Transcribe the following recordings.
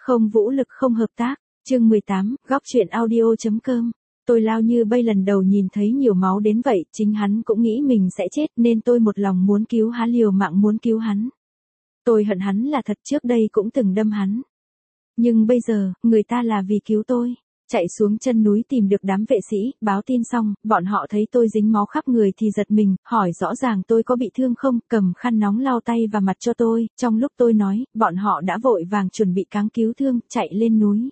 Không vũ lực không hợp tác. Chương 18, góc truyện audio.com. Tôi lao như bay lần đầu nhìn thấy nhiều máu đến vậy, chính hắn cũng nghĩ mình sẽ chết nên tôi một lòng muốn cứu hắn, liều mạng muốn cứu hắn. Tôi hận hắn là thật, trước đây cũng từng đâm hắn. Nhưng bây giờ, người ta là vì cứu tôi. Chạy xuống chân núi tìm được đám vệ sĩ, báo tin xong, bọn họ thấy tôi dính máu khắp người thì giật mình, hỏi rõ ràng tôi có bị thương không, cầm khăn nóng lau tay và mặt cho tôi, trong lúc tôi nói, bọn họ đã vội vàng chuẩn bị cáng cứu thương, chạy lên núi.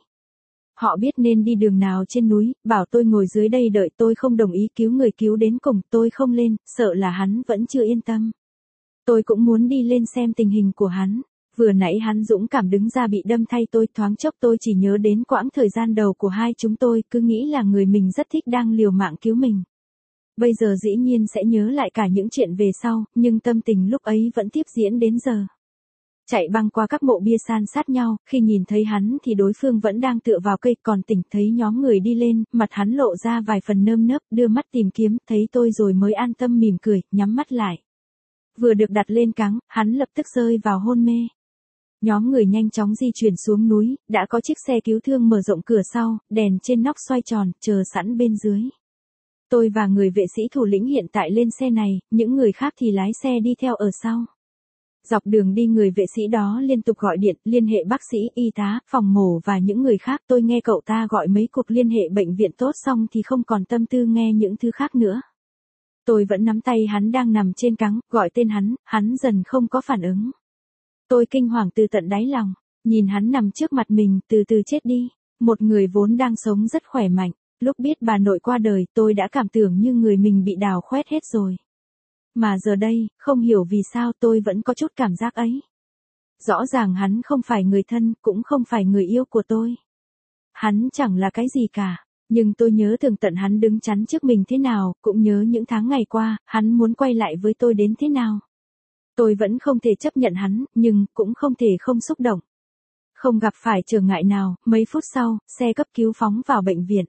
Họ biết nên đi đường nào trên núi, bảo tôi ngồi dưới đây đợi, tôi không đồng ý, cứu người cứu đến cùng, tôi không lên, sợ là hắn vẫn chưa yên tâm. Tôi cũng muốn đi lên xem tình hình của hắn. Vừa nãy hắn dũng cảm đứng ra bị đâm thay tôi, thoáng chốc tôi chỉ nhớ đến quãng thời gian đầu của hai chúng tôi, cứ nghĩ là người mình rất thích đang liều mạng cứu mình. Bây giờ dĩ nhiên sẽ nhớ lại cả những chuyện về sau, nhưng tâm tình lúc ấy vẫn tiếp diễn đến giờ. Chạy băng qua các mộ bia san sát nhau, khi nhìn thấy hắn thì đối phương vẫn đang tựa vào cây, còn tỉnh thấy nhóm người đi lên, mặt hắn lộ ra vài phần nơm nớp, đưa mắt tìm kiếm, thấy tôi rồi mới an tâm mỉm cười, nhắm mắt lại. Vừa được đặt lên cáng, hắn lập tức rơi vào hôn mê. Nhóm người nhanh chóng di chuyển xuống núi, đã có chiếc xe cứu thương mở rộng cửa sau, đèn trên nóc xoay tròn, chờ sẵn bên dưới. Tôi và người vệ sĩ thủ lĩnh hiện tại lên xe này, những người khác thì lái xe đi theo ở sau. Dọc đường đi người vệ sĩ đó liên tục gọi điện, liên hệ bác sĩ, y tá, phòng mổ và những người khác. Tôi nghe cậu ta gọi mấy cuộc liên hệ bệnh viện tốt xong thì không còn tâm tư nghe những thứ khác nữa. Tôi vẫn nắm tay hắn đang nằm trên cáng, gọi tên hắn dần không có phản ứng. Tôi kinh hoàng từ tận đáy lòng, nhìn hắn nằm trước mặt mình, từ từ chết đi. Một người vốn đang sống rất khỏe mạnh, lúc biết bà nội qua đời, tôi đã cảm tưởng như người mình bị đào khoét hết rồi. Mà giờ đây, không hiểu vì sao tôi vẫn có chút cảm giác ấy. Rõ ràng hắn không phải người thân, cũng không phải người yêu của tôi. Hắn chẳng là cái gì cả, nhưng tôi nhớ tường tận hắn đứng chắn trước mình thế nào, cũng nhớ những tháng ngày qua, hắn muốn quay lại với tôi đến thế nào. Tôi vẫn không thể chấp nhận hắn, nhưng cũng không thể không xúc động. Không gặp phải trở ngại nào, mấy phút sau, xe cấp cứu phóng vào bệnh viện.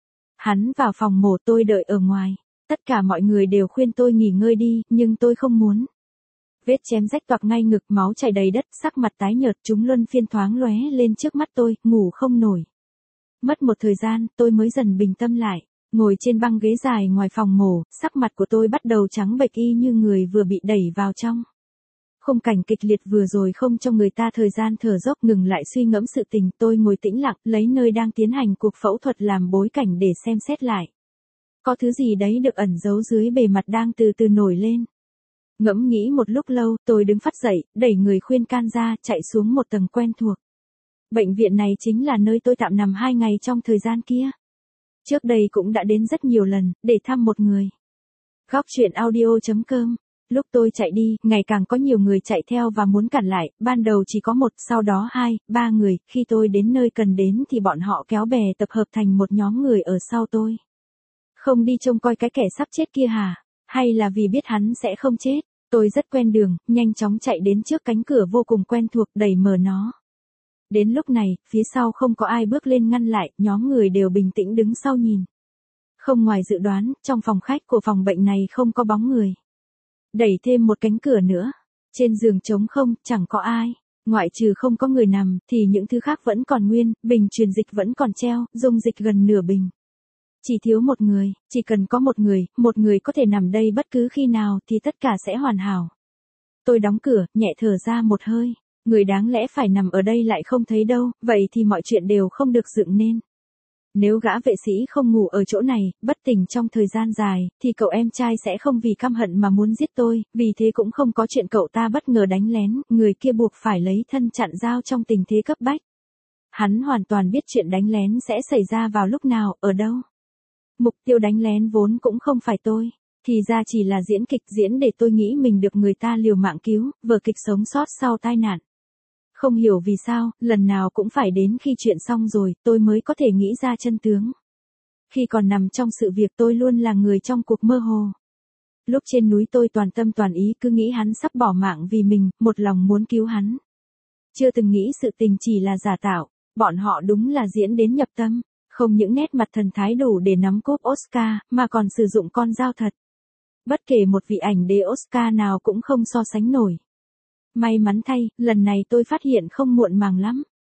Hắn vào phòng mổ, tôi đợi ở ngoài. Tất cả mọi người đều khuyên tôi nghỉ ngơi đi, nhưng tôi không muốn. Vết chém rách toạc ngay ngực, máu chảy đầy đất, sắc mặt tái nhợt, chúng luân phiên thoáng lóe lên trước mắt tôi, ngủ không nổi. Mất một thời gian, tôi mới dần bình tâm lại. Ngồi trên băng ghế dài ngoài phòng mổ, sắc mặt của tôi bắt đầu trắng bệch y như người vừa bị đẩy vào trong. Khung cảnh kịch liệt vừa rồi không cho người ta thời gian thở dốc, ngừng lại suy ngẫm sự tình. Tôi ngồi tĩnh lặng, lấy nơi đang tiến hành cuộc phẫu thuật làm bối cảnh để xem xét lại. Có thứ gì đấy được ẩn giấu dưới bề mặt đang từ từ nổi lên. Ngẫm nghĩ một lúc lâu, tôi đứng phát dậy, đẩy người khuyên can ra, chạy xuống một tầng quen thuộc. Bệnh viện này chính là nơi tôi tạm nằm 2 ngày trong thời gian kia. Trước đây cũng đã đến rất nhiều lần, để thăm một người. Góc truyện audio.com. Lúc tôi chạy đi, ngày càng có nhiều người chạy theo và muốn cản lại, ban đầu chỉ có 1, sau đó 2, 3 người, khi tôi đến nơi cần đến thì bọn họ kéo bè tập hợp thành một nhóm người ở sau tôi. Không đi trông coi cái kẻ sắp chết kia hả? Hay là vì biết hắn sẽ không chết? Tôi rất quen đường, nhanh chóng chạy đến trước cánh cửa vô cùng quen thuộc, đẩy mở nó. Đến lúc này, phía sau không có ai bước lên ngăn lại, nhóm người đều bình tĩnh đứng sau nhìn. Không ngoài dự đoán, trong phòng khách của phòng bệnh này không có bóng người. Đẩy thêm một cánh cửa nữa. Trên giường trống không, chẳng có ai. Ngoại trừ không có người nằm, thì những thứ khác vẫn còn nguyên, bình truyền dịch vẫn còn treo, dung dịch gần nửa bình. Chỉ thiếu một người, chỉ cần có một người có thể nằm đây bất cứ khi nào thì tất cả sẽ hoàn hảo. Tôi đóng cửa, nhẹ thở ra một hơi. Người đáng lẽ phải nằm ở đây lại không thấy đâu, vậy thì mọi chuyện đều không được dựng nên. Nếu gã vệ sĩ không ngủ ở chỗ này, bất tỉnh trong thời gian dài, thì cậu em trai sẽ không vì căm hận mà muốn giết tôi, vì thế cũng không có chuyện cậu ta bất ngờ đánh lén, người kia buộc phải lấy thân chặn dao trong tình thế cấp bách. Hắn hoàn toàn biết chuyện đánh lén sẽ xảy ra vào lúc nào, ở đâu. Mục tiêu đánh lén vốn cũng không phải tôi, thì ra chỉ là diễn kịch, diễn để tôi nghĩ mình được người ta liều mạng cứu, vở kịch sống sót sau tai nạn. Không hiểu vì sao, lần nào cũng phải đến khi chuyện xong rồi, tôi mới có thể nghĩ ra chân tướng. Khi còn nằm trong sự việc tôi luôn là người trong cuộc mơ hồ. Lúc trên núi tôi toàn tâm toàn ý cứ nghĩ hắn sắp bỏ mạng vì mình, một lòng muốn cứu hắn. Chưa từng nghĩ sự tình chỉ là giả tạo, bọn họ đúng là diễn đến nhập tâm, không những nét mặt thần thái đủ để nắm cúp Oscar, mà còn sử dụng con dao thật. Bất kể một vị ảnh đế Oscar nào cũng không so sánh nổi. May mắn thay, lần này tôi phát hiện không muộn màng lắm.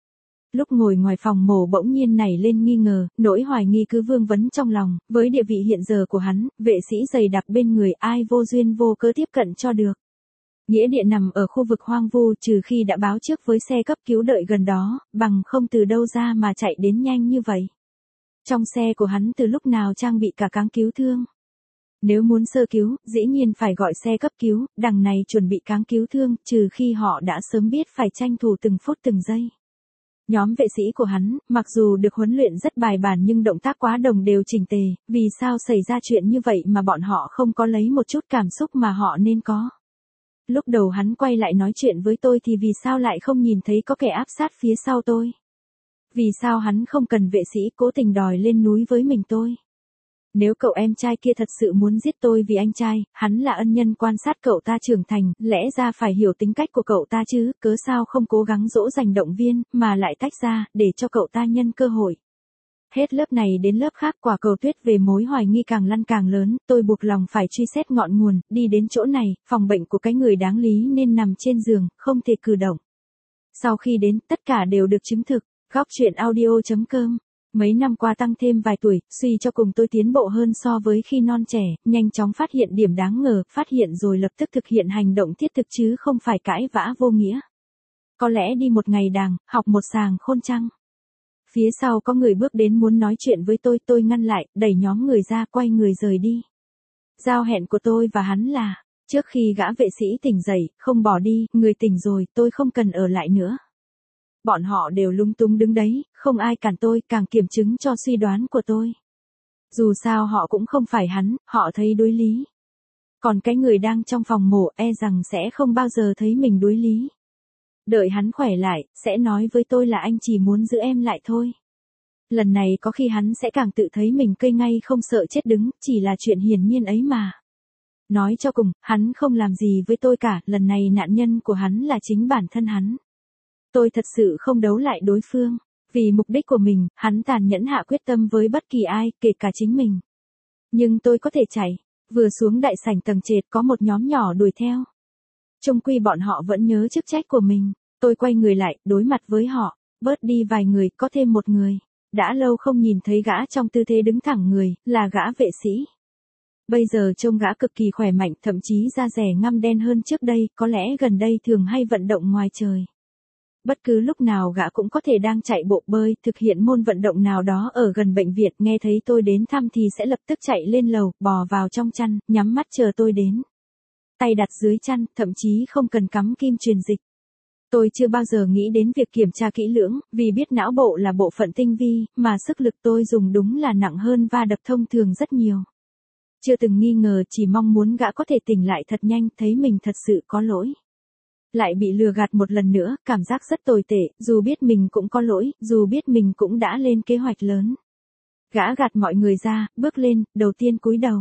Lúc ngồi ngoài phòng mổ bỗng nhiên nảy lên nghi ngờ, nỗi hoài nghi cứ vương vấn trong lòng, với địa vị hiện giờ của hắn, vệ sĩ dày đặc bên người ai vô duyên vô cớ tiếp cận cho được. Nghĩa địa nằm ở khu vực hoang vu trừ khi đã báo trước với xe cấp cứu đợi gần đó, bằng không từ đâu ra mà chạy đến nhanh như vậy. Trong xe của hắn từ lúc nào trang bị cả cáng cứu thương. Nếu muốn sơ cứu, dĩ nhiên phải gọi xe cấp cứu, đằng này chuẩn bị cáng cứu thương, trừ khi họ đã sớm biết phải tranh thủ từng phút từng giây. Nhóm vệ sĩ của hắn, mặc dù được huấn luyện rất bài bản nhưng động tác quá đồng đều chỉnh tề, vì sao xảy ra chuyện như vậy mà bọn họ không có lấy một chút cảm xúc mà họ nên có. Lúc đầu hắn quay lại nói chuyện với tôi thì vì sao lại không nhìn thấy có kẻ áp sát phía sau tôi? Vì sao hắn không cần vệ sĩ cố tình đòi lên núi với mình tôi? Nếu cậu em trai kia thật sự muốn giết tôi vì anh trai, hắn là ân nhân quan sát cậu ta trưởng thành, lẽ ra phải hiểu tính cách của cậu ta chứ, cớ sao không cố gắng dỗ dành động viên, mà lại tách ra, để cho cậu ta nhân cơ hội. Hết lớp này đến lớp khác quả cầu tuyết về mối hoài nghi càng lăn càng lớn, tôi buộc lòng phải truy xét ngọn nguồn, đi đến chỗ này, phòng bệnh của cái người đáng lý nên nằm trên giường, không thể cử động. Sau khi đến, tất cả đều được chứng thực, góc chuyện audio.com. Mấy năm qua tăng thêm vài tuổi, suy cho cùng tôi tiến bộ hơn so với khi non trẻ, nhanh chóng phát hiện điểm đáng ngờ, phát hiện rồi lập tức thực hiện hành động thiết thực chứ không phải cãi vã vô nghĩa. Có lẽ đi một ngày đàng, học một sàng khôn chăng. Phía sau có người bước đến muốn nói chuyện với tôi ngăn lại, đẩy nhóm người ra quay người rời đi. Giao hẹn của tôi và hắn là, trước khi gã vệ sĩ tỉnh dậy, không bỏ đi, người tỉnh rồi, tôi không cần ở lại nữa. Bọn họ đều lúng túng đứng đấy, không ai cản tôi, càng kiểm chứng cho suy đoán của tôi. Dù sao họ cũng không phải hắn, họ thấy đối lý. Còn cái người đang trong phòng mổ rằng sẽ không bao giờ thấy mình đối lý. Đợi hắn khỏe lại, sẽ nói với tôi là anh chỉ muốn giữ em lại thôi. Lần này có khi hắn sẽ càng tự thấy mình cây ngay không sợ chết đứng, chỉ là chuyện hiển nhiên ấy mà. Nói cho cùng, hắn không làm gì với tôi cả, lần này nạn nhân của hắn là chính bản thân hắn. Tôi thật sự không đấu lại đối phương. Vì mục đích của mình, hắn tàn nhẫn hạ quyết tâm với bất kỳ ai, kể cả chính mình. Nhưng tôi có thể chạy. Vừa xuống đại sảnh tầng trệt có một nhóm nhỏ đuổi theo. Chung quy bọn họ vẫn nhớ chức trách của mình. Tôi quay người lại, đối mặt với họ. Bớt đi vài người, có thêm một người. Đã lâu không nhìn thấy gã trong tư thế đứng thẳng người, là gã vệ sĩ. Bây giờ trông gã cực kỳ khỏe mạnh, thậm chí da dẻ ngăm đen hơn trước đây, có lẽ gần đây thường hay vận động ngoài trời. Bất cứ lúc nào gã cũng có thể đang chạy bộ bơi, thực hiện môn vận động nào đó ở gần bệnh viện, nghe thấy tôi đến thăm thì sẽ lập tức chạy lên lầu, bò vào trong chăn, nhắm mắt chờ tôi đến. Tay đặt dưới chăn, thậm chí không cần cắm kim truyền dịch. Tôi chưa bao giờ nghĩ đến việc kiểm tra kỹ lưỡng, vì biết não bộ là bộ phận tinh vi, mà sức lực tôi dùng đúng là nặng hơn va đập thông thường rất nhiều. Chưa từng nghi ngờ, chỉ mong muốn gã có thể tỉnh lại thật nhanh, thấy mình thật sự có lỗi. Lại bị lừa gạt một lần nữa, cảm giác rất tồi tệ, dù biết mình cũng có lỗi, dù biết mình cũng đã lên kế hoạch lớn. Gã gạt mọi người ra, bước lên, đầu tiên cúi đầu.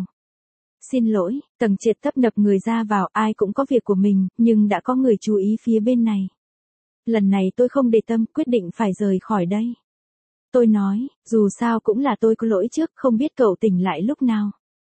Xin lỗi, tầng trệt tấp nập người ra vào, ai cũng có việc của mình, nhưng đã có người chú ý phía bên này. Lần này tôi không để tâm, quyết định phải rời khỏi đây. Tôi nói, dù sao cũng là tôi có lỗi trước, không biết cậu tỉnh lại lúc nào.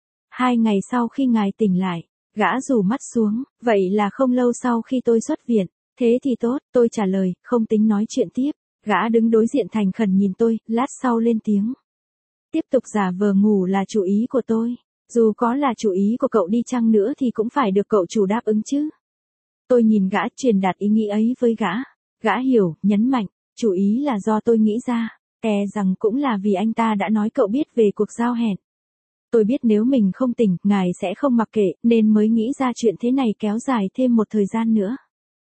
2 ngày sau khi ngài tỉnh lại. Gã rủ mắt xuống, vậy là không lâu sau khi tôi xuất viện. Thế thì tốt, tôi trả lời, không tính nói chuyện tiếp. Gã đứng đối diện thành khẩn nhìn tôi, lát sau lên tiếng. Tiếp tục giả vờ ngủ là chủ ý của tôi. Dù có là chủ ý của cậu đi chăng nữa thì cũng phải được cậu chủ đáp ứng chứ. Tôi nhìn gã, truyền đạt ý nghĩ ấy với gã. Gã hiểu, nhấn mạnh, chủ ý là do tôi nghĩ ra. Rằng cũng là vì anh ta đã nói cậu biết về cuộc giao hẹn. Tôi biết nếu mình không tỉnh, ngài sẽ không mặc kệ, nên mới nghĩ ra chuyện thế này kéo dài thêm một thời gian nữa.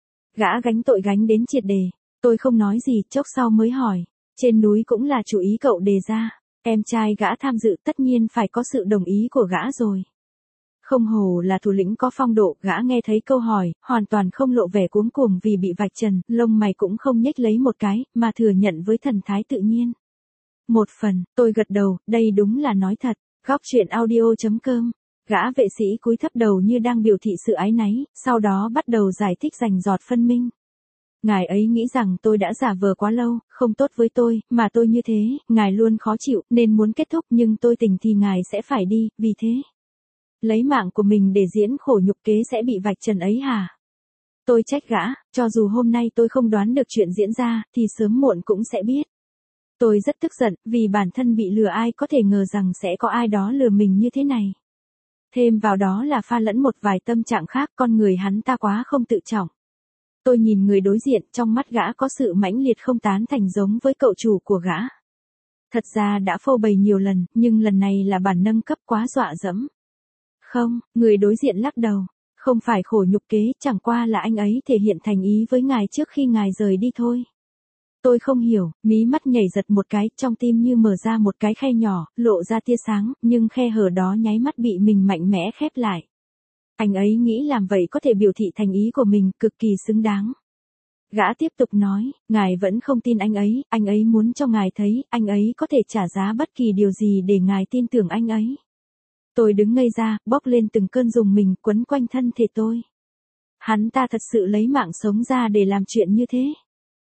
Gã gánh tội gánh đến triệt đề. Tôi không nói gì, chốc sau mới hỏi. Trên núi cũng là chủ ý cậu đề ra. Em trai gã tham dự tất nhiên phải có sự đồng ý của gã rồi. Không hổ là thủ lĩnh có phong độ, gã nghe thấy câu hỏi, hoàn toàn không lộ vẻ cuống cuồng vì bị vạch trần, lông mày cũng không nhếch lấy một cái, mà thừa nhận với thần thái tự nhiên. Một phần, tôi gật đầu, đây đúng là nói thật. Góc chuyện audio.com. Gã vệ sĩ cúi thấp đầu như đang biểu thị sự áy náy, sau đó bắt đầu giải thích rành rọt phân minh. Ngài ấy nghĩ rằng tôi đã giả vờ quá lâu, không tốt với tôi, mà tôi như thế, ngài luôn khó chịu, nên muốn kết thúc nhưng tôi tỉnh thì ngài sẽ phải đi, vì thế. Lấy mạng của mình để diễn khổ nhục kế sẽ bị vạch trần ấy hả? Tôi trách gã, cho dù hôm nay tôi không đoán được chuyện diễn ra, thì sớm muộn cũng sẽ biết. Tôi rất tức giận, vì bản thân bị lừa ai có thể ngờ rằng sẽ có ai đó lừa mình như thế này. Thêm vào đó là pha lẫn một vài tâm trạng khác, con người hắn ta quá không tự trọng. Tôi nhìn người đối diện, trong mắt gã có sự mãnh liệt không tán thành giống với cậu chủ của gã. Thật ra đã phô bày nhiều lần, nhưng lần này là bản nâng cấp quá dọa dẫm. Không, người đối diện lắc đầu. Không phải khổ nhục kế, chẳng qua là anh ấy thể hiện thành ý với ngài trước khi ngài rời đi thôi. Tôi không hiểu, mí mắt nhảy giật một cái, trong tim như mở ra một cái khe nhỏ, lộ ra tia sáng, nhưng khe hở đó nháy mắt bị mình mạnh mẽ khép lại. Anh ấy nghĩ làm vậy có thể biểu thị thành ý của mình, cực kỳ xứng đáng. Gã tiếp tục nói, ngài vẫn không tin anh ấy muốn cho ngài thấy, anh ấy có thể trả giá bất kỳ điều gì để ngài tin tưởng anh ấy. Tôi đứng ngây ra, bốc lên từng cơn rùng mình quấn quanh thân thể tôi. Hắn ta thật sự lấy mạng sống ra để làm chuyện như thế.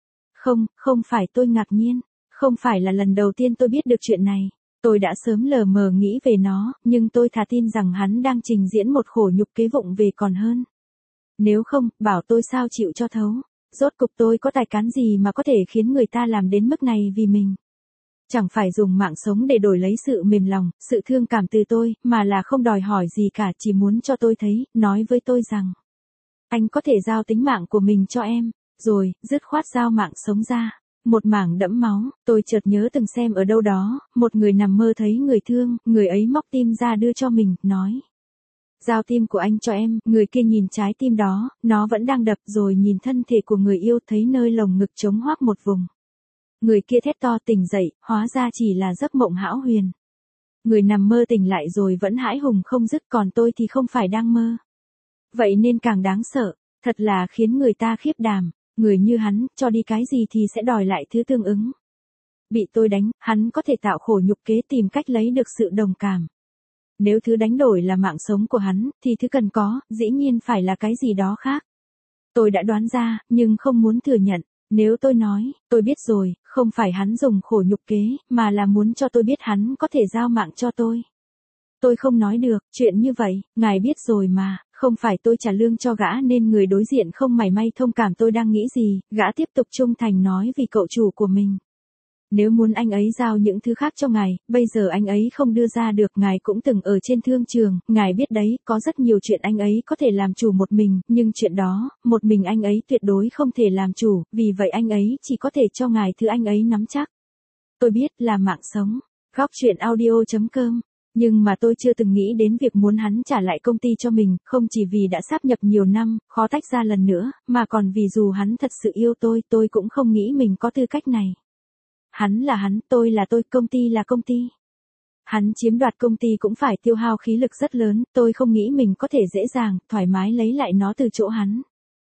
Không phải, tôi ngạc nhiên. Không phải là lần đầu tiên tôi biết được chuyện này. Tôi đã sớm lờ mờ nghĩ về nó, nhưng tôi thà tin rằng hắn đang trình diễn một khổ nhục kế vụng về còn hơn. Nếu không, bảo tôi sao chịu cho thấu. Rốt cục tôi có tài cán gì mà có thể khiến người ta làm đến mức này vì mình. Chẳng phải dùng mạng sống để đổi lấy sự mềm lòng, sự thương cảm từ tôi, mà là không đòi hỏi gì cả, chỉ muốn cho tôi thấy, nói với tôi rằng anh có thể giao tính mạng của mình cho em, rồi, dứt khoát giao mạng sống ra. Một mảng đẫm máu, tôi chợt nhớ từng xem ở đâu đó, một người nằm mơ thấy người thương, người ấy móc tim ra đưa cho mình, nói. Giao tim của anh cho em, người kia nhìn trái tim đó, nó vẫn đang đập rồi nhìn thân thể của người yêu thấy nơi lồng ngực trống hoác một vùng. Người kia thét to tỉnh dậy, hóa ra chỉ là giấc mộng hão huyền. Người nằm mơ tỉnh lại rồi vẫn hãi hùng không dứt, còn tôi thì không phải đang mơ. Vậy nên càng đáng sợ, thật là khiến người ta khiếp đảm, người như hắn, cho đi cái gì thì sẽ đòi lại thứ tương ứng. Bị tôi đánh, hắn có thể tạo khổ nhục kế tìm cách lấy được sự đồng cảm. Nếu thứ đánh đổi là mạng sống của hắn, thì thứ cần có, dĩ nhiên phải là cái gì đó khác. Tôi đã đoán ra, nhưng không muốn thừa nhận. Nếu tôi nói, tôi biết rồi, không phải hắn dùng khổ nhục kế, mà là muốn cho tôi biết hắn có thể giao mạng cho tôi. Tôi không nói được, chuyện như vậy, ngài biết rồi mà, không phải tôi trả lương cho gã nên người đối diện không mảy may thông cảm tôi đang nghĩ gì, gã tiếp tục trung thành nói vì cậu chủ của mình. Nếu muốn anh ấy giao những thứ khác cho ngài, bây giờ anh ấy không đưa ra được, ngài cũng từng ở trên thương trường, ngài biết đấy, có rất nhiều chuyện anh ấy có thể làm chủ một mình, nhưng chuyện đó, một mình anh ấy tuyệt đối không thể làm chủ, vì vậy anh ấy chỉ có thể cho ngài thứ anh ấy nắm chắc. Tôi biết là mạng sống. Góc truyện audio.com. Nhưng mà tôi chưa từng nghĩ đến việc muốn hắn trả lại công ty cho mình, không chỉ vì đã sáp nhập nhiều năm, khó tách ra lần nữa, mà còn vì dù hắn thật sự yêu tôi cũng không nghĩ mình có tư cách này. Hắn là hắn, tôi là tôi, công ty là công ty. Hắn chiếm đoạt công ty cũng phải tiêu hao khí lực rất lớn, tôi không nghĩ mình có thể dễ dàng, thoải mái lấy lại nó từ chỗ hắn.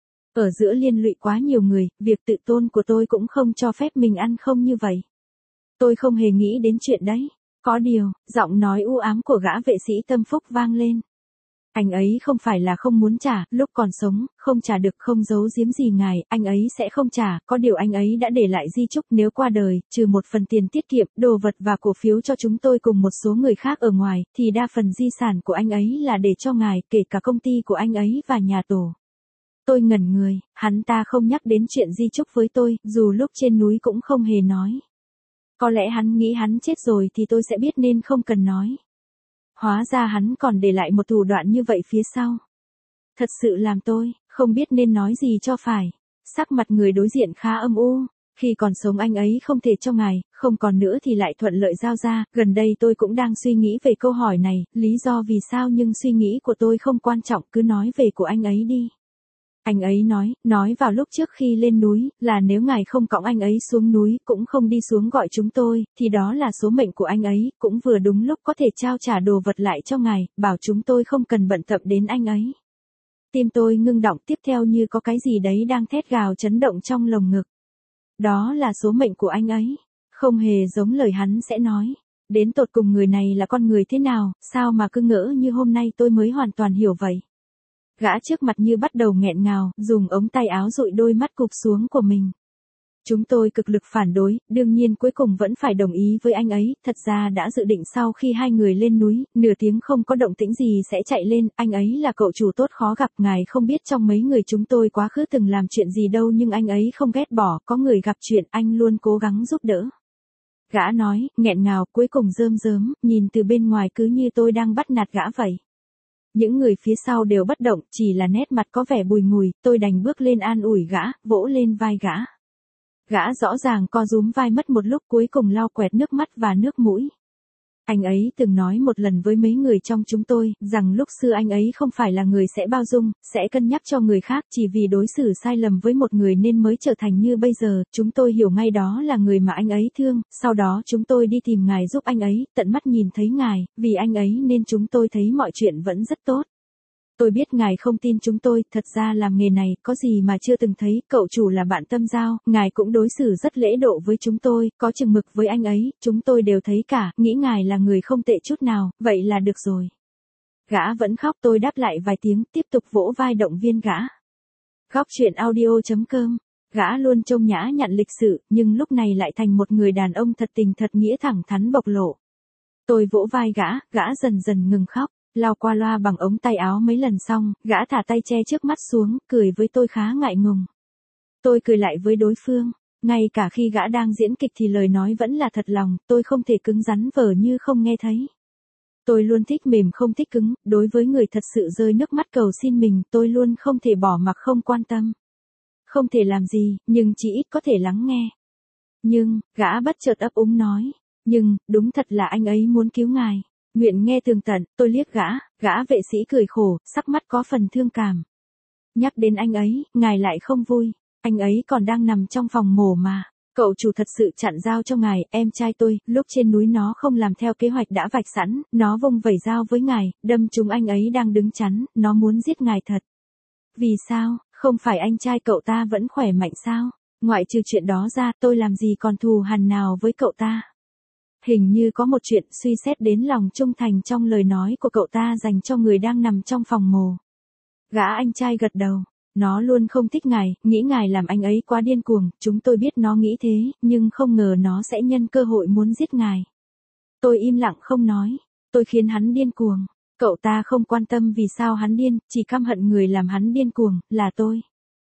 Ở giữa liên lụy quá nhiều người, việc tự tôn của tôi cũng không cho phép mình ăn không như vậy. Tôi không hề nghĩ đến chuyện đấy. Có điều, giọng nói u ám của gã vệ sĩ tâm phúc vang lên. Anh ấy không phải là không muốn trả, lúc còn sống, không trả được, không giấu giếm gì ngài, anh ấy sẽ không trả, có điều anh ấy đã để lại di chúc, nếu qua đời, trừ một phần tiền tiết kiệm, đồ vật và cổ phiếu cho chúng tôi cùng một số người khác ở ngoài, thì đa phần di sản của anh ấy là để cho ngài, kể cả công ty của anh ấy và nhà tổ. Tôi ngẩn người, hắn ta không nhắc đến chuyện di chúc với tôi, dù lúc trên núi cũng không hề nói. Có lẽ hắn nghĩ hắn chết rồi thì tôi sẽ biết nên không cần nói. Hóa ra hắn còn để lại một thủ đoạn như vậy phía sau. Thật sự làm tôi không biết nên nói gì cho phải. Sắc mặt người đối diện khá âm u. Khi còn sống anh ấy không thể cho ngài, không còn nữa thì lại thuận lợi giao ra. Gần đây tôi cũng đang suy nghĩ về câu hỏi này, lý do vì sao, nhưng suy nghĩ của tôi không quan trọng, cứ nói về của anh ấy đi. Anh ấy nói vào lúc trước khi lên núi, là nếu ngài không cõng anh ấy xuống núi, cũng không đi xuống gọi chúng tôi, thì đó là số mệnh của anh ấy, cũng vừa đúng lúc có thể trao trả đồ vật lại cho ngài, bảo chúng tôi không cần bận tâm đến anh ấy. Tim tôi ngưng động, tiếp theo như có cái gì đấy đang thét gào chấn động trong lồng ngực. Đó là số mệnh của anh ấy, không hề giống lời hắn sẽ nói. Đến tột cùng người này là con người thế nào, sao mà cứ ngỡ như hôm nay tôi mới hoàn toàn hiểu vậy. Gã trước mặt như bắt đầu nghẹn ngào, dùng ống tay áo dụi đôi mắt cụp xuống của mình. Chúng tôi cực lực phản đối, đương nhiên cuối cùng vẫn phải đồng ý với anh ấy, thật ra đã dự định sau khi hai người lên núi, nửa tiếng không có động tĩnh gì sẽ chạy lên, anh ấy là cậu chủ tốt khó gặp, ngài không biết trong mấy người chúng tôi quá khứ từng làm chuyện gì đâu nhưng anh ấy không ghét bỏ, có người gặp chuyện anh luôn cố gắng giúp đỡ. Gã nói, nghẹn ngào, cuối cùng rơm rớm, nhìn từ bên ngoài cứ như tôi đang bắt nạt gã vậy. Những người phía sau đều bất động, chỉ là nét mặt có vẻ bùi ngùi, tôi đành bước lên an ủi gã, vỗ lên vai gã. Gã rõ ràng co rúm vai mất một lúc cuối cùng lau quẹt nước mắt và nước mũi. Anh ấy từng nói một lần với mấy người trong chúng tôi, rằng lúc xưa anh ấy không phải là người sẽ bao dung, sẽ cân nhắc cho người khác chỉ vì đối xử sai lầm với một người nên mới trở thành như bây giờ, chúng tôi hiểu ngay đó là người mà anh ấy thương, sau đó chúng tôi đi tìm ngài giúp anh ấy, tận mắt nhìn thấy ngài, vì anh ấy nên chúng tôi thấy mọi chuyện vẫn rất tốt. Tôi biết ngài không tin chúng tôi, thật ra làm nghề này, có gì mà chưa từng thấy, cậu chủ là bạn tâm giao, ngài cũng đối xử rất lễ độ với chúng tôi, có chừng mực với anh ấy, chúng tôi đều thấy cả, nghĩ ngài là người không tệ chút nào, vậy là được rồi. Gã vẫn khóc, tôi đáp lại vài tiếng, tiếp tục vỗ vai động viên gã. Góc truyện audio.com. Gã luôn trông nhã nhặn lịch sự, nhưng lúc này lại thành một người đàn ông thật tình thật nghĩa thẳng thắn bộc lộ. Tôi vỗ vai gã dần dần ngừng khóc. Lau qua loa bằng ống tay áo mấy lần xong, gã thả tay che trước mắt xuống, cười với tôi khá ngại ngùng. Tôi cười lại với đối phương, ngay cả khi gã đang diễn kịch thì lời nói vẫn là thật lòng, tôi không thể cứng rắn vờ như không nghe thấy. Tôi luôn thích mềm không thích cứng, đối với người thật sự rơi nước mắt cầu xin mình, tôi luôn không thể bỏ mặc không quan tâm. Không thể làm gì, nhưng chỉ ít có thể lắng nghe. Nhưng, gã bất chợt ấp úng nói, nhưng, đúng thật là anh ấy muốn cứu ngài. Nguyện nghe tường tận, tôi liếc gã vệ sĩ cười khổ, sắc mắt có phần thương cảm. Nhắc đến anh ấy, ngài lại không vui, anh ấy còn đang nằm trong phòng mổ mà. Cậu chủ thật sự chặn dao cho ngài, em trai tôi, lúc trên núi nó không làm theo kế hoạch đã vạch sẵn, nó vung vẩy dao với ngài, đâm trúng anh ấy đang đứng chắn, nó muốn giết ngài thật. Vì sao, không phải anh trai cậu ta vẫn khỏe mạnh sao? Ngoại trừ chuyện đó ra, tôi làm gì còn thù hằn nào với cậu ta? Hình như có một chuyện suy xét đến lòng trung thành trong lời nói của cậu ta dành cho người đang nằm trong phòng mổ. Gã anh trai gật đầu. Nó luôn không thích ngài, nghĩ ngài làm anh ấy quá điên cuồng, chúng tôi biết nó nghĩ thế, nhưng không ngờ nó sẽ nhân cơ hội muốn giết ngài. Tôi im lặng không nói, tôi khiến hắn điên cuồng. Cậu ta không quan tâm vì sao hắn điên, chỉ căm hận người làm hắn điên cuồng, là tôi.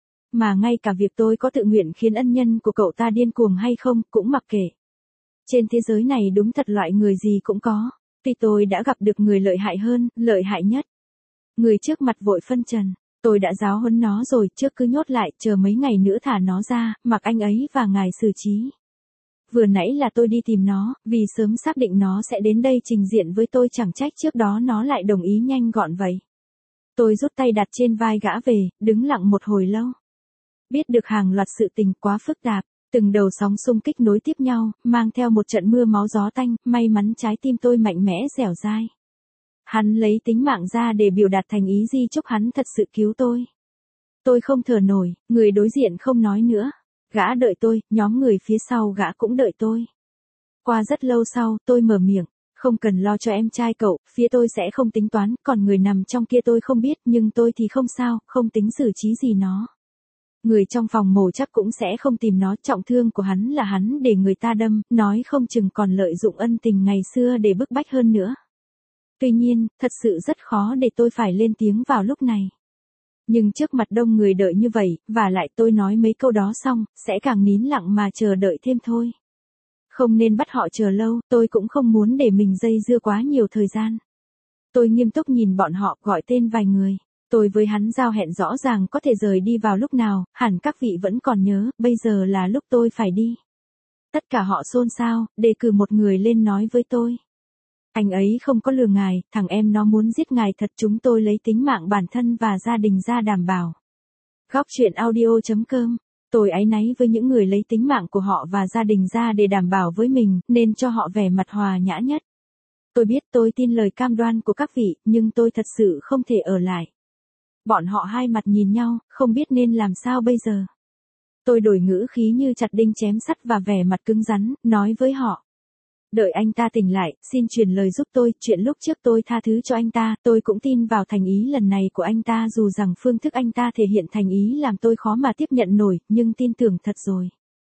Mà ngay cả việc tôi có tự nguyện khiến ân nhân của cậu ta điên cuồng hay không, cũng mặc kệ. Trên thế giới này đúng thật loại người gì cũng có. Tuy tôi đã gặp được người lợi hại hơn, lợi hại nhất. Người trước mặt vội phân trần. Tôi đã giáo huấn nó rồi, trước cứ nhốt lại, chờ mấy ngày nữa thả nó ra, mặc anh ấy và ngài xử trí. Vừa nãy là tôi đi tìm nó, vì sớm xác định nó sẽ đến đây trình diện với tôi, chẳng trách trước đó nó lại đồng ý nhanh gọn vậy. Tôi rút tay đặt trên vai gã về, đứng lặng một hồi lâu. Biết được hàng loạt sự tình quá phức tạp. Từng đầu sóng xung kích nối tiếp nhau, mang theo một trận mưa máu gió tanh, may mắn trái tim tôi mạnh mẽ dẻo dai. Hắn lấy tính mạng ra để biểu đạt thành ý di chúc hắn thật sự cứu tôi. Tôi không thở nổi, người đối diện không nói nữa. Gã đợi tôi, nhóm người phía sau gã cũng đợi tôi. Qua rất lâu sau, tôi mở miệng, không cần lo cho em trai cậu, phía tôi sẽ không tính toán, còn người nằm trong kia tôi không biết, nhưng tôi thì không sao, không tính xử trí gì nó. Người trong phòng mổ chắc cũng sẽ không tìm nó, trọng thương của hắn là hắn để người ta đâm, nói không chừng còn lợi dụng ân tình ngày xưa để bức bách hơn nữa. Tuy nhiên, thật sự rất khó để tôi phải lên tiếng vào lúc này. Nhưng trước mặt đông người đợi như vậy, và lại tôi nói mấy câu đó xong, sẽ càng nín lặng mà chờ đợi thêm thôi. Không nên bắt họ chờ lâu, tôi cũng không muốn để mình dây dưa quá nhiều thời gian. Tôi nghiêm túc nhìn bọn họ, gọi tên vài người. Tôi với hắn giao hẹn rõ ràng có thể rời đi vào lúc nào, hẳn các vị vẫn còn nhớ, bây giờ là lúc tôi phải đi. Tất cả họ xôn xao, đề cử một người lên nói với tôi. Anh ấy không có lừa ngài, thằng em nó muốn giết ngài thật, chúng tôi lấy tính mạng bản thân và gia đình ra đảm bảo. Góc truyện audio.com. Tôi áy náy với những người lấy tính mạng của họ và gia đình ra để đảm bảo với mình, nên cho họ vẻ mặt hòa nhã nhất. Tôi biết tôi tin lời cam đoan của các vị, nhưng tôi thật sự không thể ở lại. Bọn họ hai mặt nhìn nhau, không biết nên làm sao bây giờ. Tôi đổi ngữ khí như chặt đinh chém sắt và vẻ mặt cứng rắn, nói với họ. Đợi anh ta tỉnh lại, xin truyền lời giúp tôi, chuyện lúc trước tôi tha thứ cho anh ta, tôi cũng tin vào thành ý lần này của anh ta, dù rằng phương thức anh ta thể hiện thành ý làm tôi khó mà tiếp nhận nổi, nhưng tin tưởng thật rồi.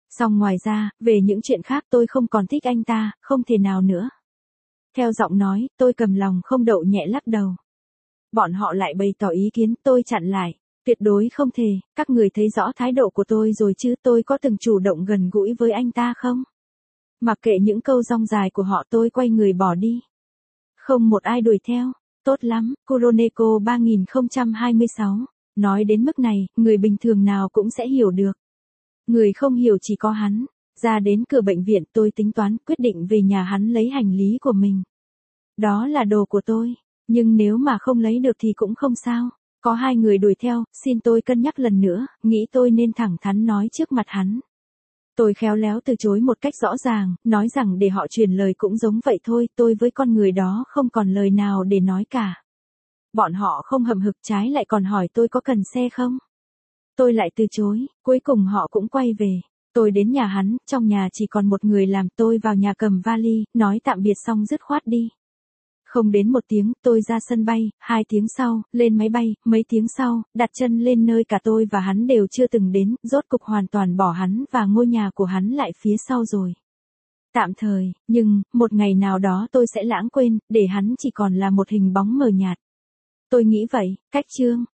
Xong ngoài ra, về những chuyện khác tôi không còn thích anh ta, không thể nào nữa. Theo giọng nói, tôi cầm lòng không đậu nhẹ lắc đầu. Bọn họ lại bày tỏ ý kiến, tôi chặn lại. Tuyệt đối không thể, các người thấy rõ thái độ của tôi rồi chứ, tôi có từng chủ động gần gũi với anh ta không? Mặc kệ những câu rong dài của họ, tôi quay người bỏ đi. Không một ai đuổi theo. Tốt lắm, Kuroneko 3026. Nói đến mức này, người bình thường nào cũng sẽ hiểu được. Người không hiểu chỉ có hắn. Ra đến cửa bệnh viện, tôi tính toán quyết định về nhà hắn lấy hành lý của mình. Đó là đồ của tôi, nhưng nếu mà không lấy được thì cũng không sao. Có hai người đuổi theo, xin tôi cân nhắc lần nữa, nghĩ tôi nên thẳng thắn nói trước mặt hắn. Tôi khéo léo từ chối một cách rõ ràng, nói rằng để họ truyền lời cũng giống vậy thôi, tôi với con người đó không còn lời nào để nói cả. Bọn họ không hậm hực, trái lại còn hỏi tôi có cần xe không. Tôi lại từ chối, cuối cùng họ cũng quay về. Tôi đến nhà hắn, trong nhà chỉ còn một người làm, tôi vào nhà cầm vali, nói tạm biệt xong dứt khoát đi. Không đến một tiếng, tôi ra sân bay, 2 tiếng sau, lên máy bay, mấy tiếng sau, đặt chân lên nơi cả tôi và hắn đều chưa từng đến, rốt cục hoàn toàn bỏ hắn và ngôi nhà của hắn lại phía sau rồi. Tạm thời, nhưng, một ngày nào đó tôi sẽ lãng quên, để hắn chỉ còn là một hình bóng mờ nhạt. Tôi nghĩ vậy, cách chương.